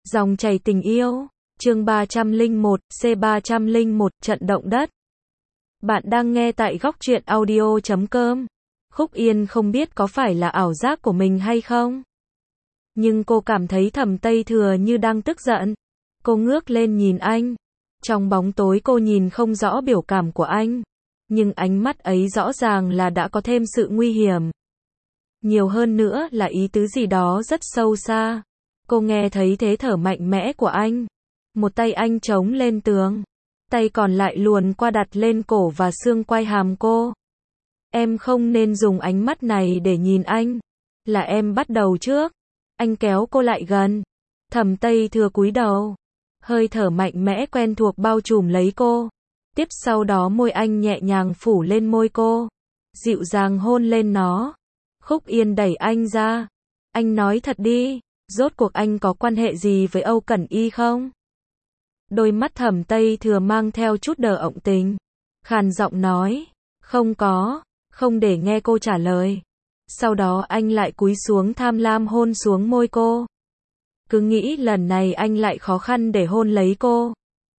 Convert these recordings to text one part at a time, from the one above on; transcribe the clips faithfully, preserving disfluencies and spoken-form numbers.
Dòng chảy tình yêu, chương ba trăm lẻ một, C ba trăm lẻ một, trận động đất. Bạn đang nghe tại góc truyện audio chấm com. Khúc Yên không biết có phải là ảo giác của mình hay không. Nhưng cô cảm thấy Thẩm Tây Thừa như đang tức giận. Cô ngước lên nhìn anh. Trong bóng tối cô nhìn không rõ biểu cảm của anh. Nhưng ánh mắt ấy rõ ràng là đã có thêm sự nguy hiểm. Nhiều hơn nữa là ý tứ gì đó rất sâu xa. Cô nghe thấy thế thở mạnh mẽ của anh. Một tay anh chống lên tường. Tay còn lại luồn qua đặt lên cổ và xương quai hàm cô. Em không nên dùng ánh mắt này để nhìn anh. Là em bắt đầu trước. Anh kéo cô lại gần. Thẩm Tây Thừa cúi đầu. Hơi thở mạnh mẽ quen thuộc bao trùm lấy cô. Tiếp sau đó môi anh nhẹ nhàng phủ lên môi cô. Dịu dàng hôn lên nó. Khúc Yên đẩy anh ra. Anh nói thật đi. Rốt cuộc anh có quan hệ gì với Âu Cẩn Y không? Đôi mắt Thẩm Tây Thừa mang theo chút đờ ọng tình. Khàn giọng nói. Không có. Không để nghe cô trả lời. Sau đó anh lại cúi xuống tham lam hôn xuống môi cô. Cứ nghĩ lần này anh lại khó khăn để hôn lấy cô.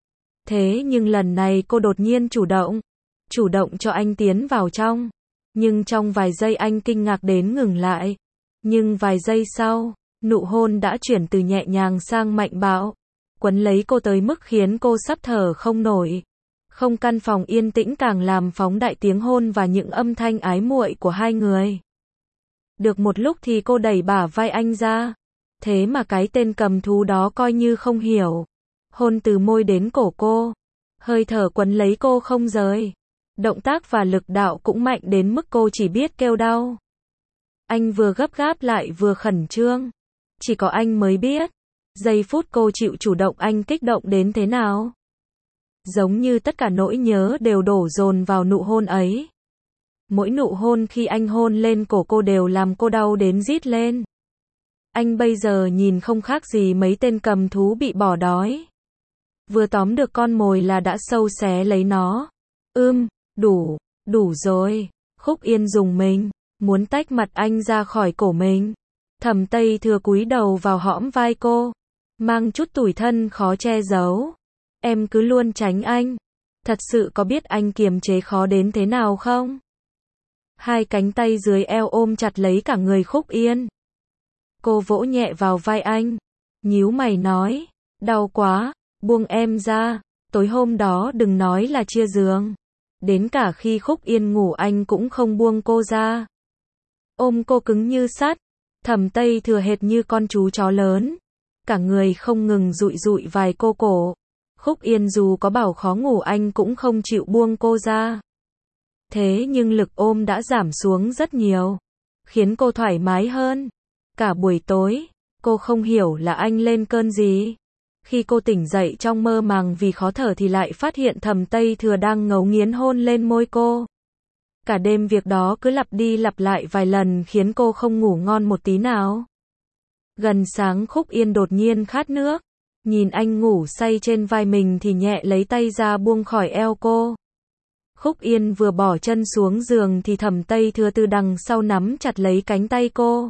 Thế nhưng lần này cô đột nhiên chủ động. Chủ động cho anh tiến vào trong. Nhưng trong vài giây anh kinh ngạc đến ngừng lại. Nhưng vài giây sau, nụ hôn đã chuyển từ nhẹ nhàng sang mạnh bạo. Quấn lấy cô tới mức khiến cô sắp thở không nổi. Không căn phòng yên tĩnh càng làm phóng đại tiếng hôn và những âm thanh ái muội của hai người. Được một lúc thì cô đẩy bả vai anh ra. Thế mà cái tên cầm thú đó coi như không hiểu. Hôn từ môi đến cổ cô. Hơi thở quấn lấy cô không rời. Động tác và lực đạo cũng mạnh đến mức cô chỉ biết kêu đau. Anh vừa gấp gáp lại vừa khẩn trương. Chỉ có anh mới biết. Giây phút cô chịu chủ động anh kích động đến thế nào. Giống như tất cả nỗi nhớ đều đổ dồn vào nụ hôn ấy. Mỗi nụ hôn khi anh hôn lên cổ cô đều làm cô đau đến rít lên. Anh bây giờ nhìn không khác gì mấy tên cầm thú bị bỏ đói. Vừa tóm được con mồi là đã sâu xé lấy nó. Ưm, đủ, đủ rồi. Khúc Yên dùng mình, muốn tách mặt anh ra khỏi cổ mình. Thẩm Tây Thừa cúi đầu vào hõm vai cô. Mang chút tủi thân khó che giấu. Em cứ luôn tránh anh. Thật sự có biết anh kiềm chế khó đến thế nào không? Hai cánh tay dưới eo ôm chặt lấy cả người Khúc Yên. Cô vỗ nhẹ vào vai anh. Nhíu mày nói. Đau quá, buông em ra. Tối hôm đó đừng nói là chia giường. Đến cả khi Khúc Yên ngủ anh cũng không buông cô ra. Ôm cô cứng như sắt. Thẩm Tây Thừa hệt như con chú chó lớn. Cả người không ngừng dụi dụi vài cô cổ. Khúc Yên dù có bảo khó ngủ anh cũng không chịu buông cô ra. Thế nhưng lực ôm đã giảm xuống rất nhiều. Khiến cô thoải mái hơn. Cả buổi tối, cô không hiểu là anh lên cơn gì. Khi cô tỉnh dậy trong mơ màng vì khó thở thì lại phát hiện Thẩm Tây Thừa đang ngấu nghiến hôn lên môi cô. Cả đêm việc đó cứ lặp đi lặp lại vài lần khiến cô không ngủ ngon một tí nào. Gần sáng Khúc Yên đột nhiên khát nước. Nhìn anh ngủ say trên vai mình thì nhẹ lấy tay ra buông khỏi eo cô. Khúc Yên vừa bỏ chân xuống giường thì Thẩm Tây Thừa từ đằng sau nắm chặt lấy cánh tay cô.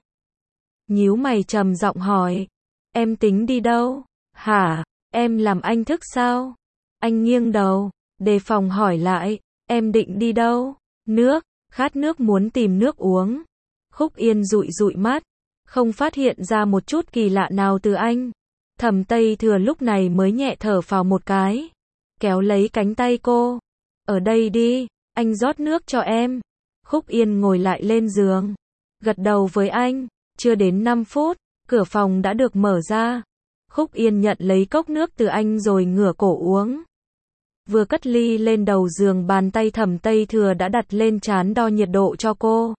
Nhíu mày trầm giọng hỏi. Em tính đi đâu? Hả? Em làm anh thức sao? Anh nghiêng đầu, đề phòng hỏi lại. Em định đi đâu? Nước, khát nước muốn tìm nước uống. Khúc Yên dụi dụi mắt. Không phát hiện ra một chút kỳ lạ nào từ anh. Thẩm Tây Thừa lúc này mới nhẹ thở phào một cái. Kéo lấy cánh tay cô. Ở đây đi, anh rót nước cho em. Khúc Yên ngồi lại lên giường. Gật đầu với anh. Chưa đến năm phút, cửa phòng đã được mở ra. Khúc Yên nhận lấy cốc nước từ anh rồi ngửa cổ uống. Vừa cất ly lên đầu giường bàn tay Thẩm Tây Thừa đã đặt lên trán đo nhiệt độ cho cô.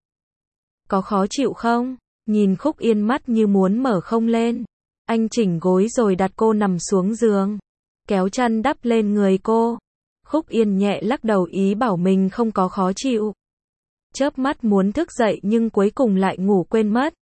Có khó chịu không? Nhìn Khúc Yên mắt như muốn mở không lên. Anh chỉnh gối rồi đặt cô nằm xuống giường. Kéo chăn đắp lên người cô. Khúc Yên nhẹ lắc đầu ý bảo mình không có khó chịu. Chớp mắt muốn thức dậy nhưng cuối cùng lại ngủ quên mất.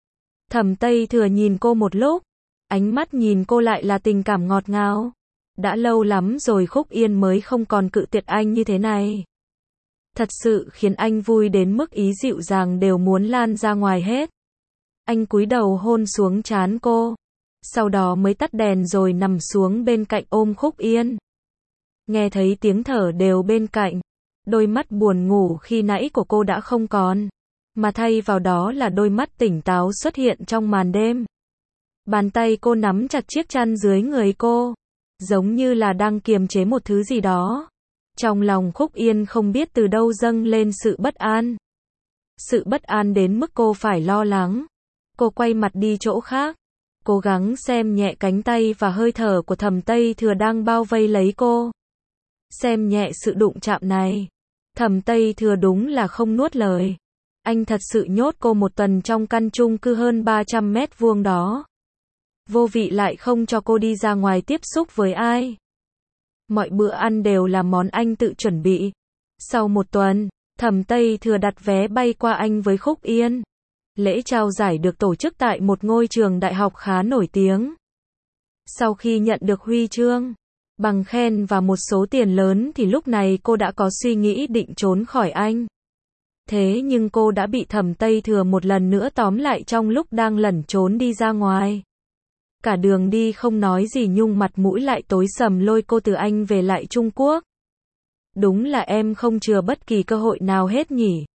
Thẩm Tây Thừa nhìn cô một lúc. Ánh mắt nhìn cô lại là tình cảm ngọt ngào. Đã lâu lắm rồi Khúc Yên mới không còn cự tuyệt anh như thế này. Thật sự khiến anh vui đến mức ý dịu dàng đều muốn lan ra ngoài hết. Anh cúi đầu hôn xuống trán cô. sau đó mới tắt đèn rồi nằm xuống bên cạnh ôm Khúc Yên. Nghe thấy tiếng thở đều bên cạnh, đôi mắt buồn ngủ khi nãy của cô đã không còn, mà thay vào đó là đôi mắt tỉnh táo xuất hiện trong màn đêm. Bàn tay cô nắm chặt chiếc chăn dưới người cô, giống như là đang kiềm chế một thứ gì đó. Trong lòng Khúc Yên không biết từ đâu dâng lên sự bất an. Sự bất an đến mức cô phải lo lắng. Cô quay mặt đi chỗ khác, cố gắng xem nhẹ cánh tay và hơi thở của Thẩm Tây Thừa đang bao vây lấy cô. Xem nhẹ sự đụng chạm này. Thẩm Tây Thừa đúng là không nuốt lời. Anh thật sự nhốt cô một tuần trong căn chung cư hơn ba trăm mét vuông đó. Vô vị lại không cho cô đi ra ngoài tiếp xúc với ai. Mọi bữa ăn đều là món anh tự chuẩn bị. Sau một tuần, Thẩm Tây Thừa đặt vé bay qua Anh với Khúc Yên. Lễ trao giải được tổ chức tại một ngôi trường đại học khá nổi tiếng. Sau khi nhận được huy chương, bằng khen và một số tiền lớn thì lúc này cô đã có suy nghĩ định trốn khỏi Anh. Thế nhưng cô đã bị Thẩm Tây Thừa một lần nữa tóm lại trong lúc đang lẩn trốn đi ra ngoài. Cả đường đi không nói gì nhưng mặt mũi lại tối sầm lôi cô từ Anh về lại Trung Quốc. Đúng là em không chừa bất kỳ cơ hội nào hết nhỉ.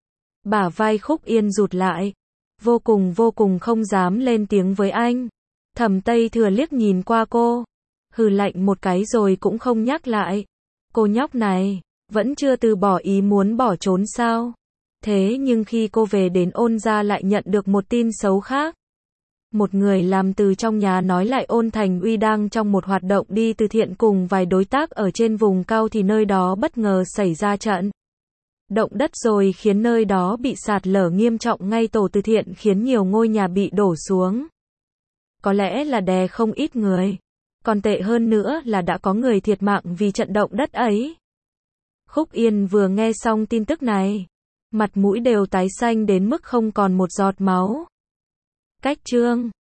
Bả vai Khúc Yên rụt lại. Vô cùng vô cùng không dám lên tiếng với anh. Thẩm Tây Thừa liếc nhìn qua cô. Hừ lạnh một cái rồi cũng không nhắc lại. Cô nhóc này, vẫn chưa từ bỏ ý muốn bỏ trốn sao? Thế nhưng khi cô về đến Ôn gia lại nhận được một tin xấu khác. Một người làm từ trong nhà nói lại Ôn Thành Uy đang trong một hoạt động đi từ thiện cùng vài đối tác ở trên vùng cao thì nơi đó bất ngờ xảy ra trận động đất rồi khiến nơi đó bị sạt lở nghiêm trọng ngay tổ từ thiện khiến nhiều ngôi nhà bị đổ xuống. Có lẽ là đè không ít người. Còn tệ hơn nữa là đã có người thiệt mạng vì trận động đất ấy. Khúc Yên vừa nghe xong tin tức này, mặt mũi đều tái xanh đến mức không còn một giọt máu. Cách chương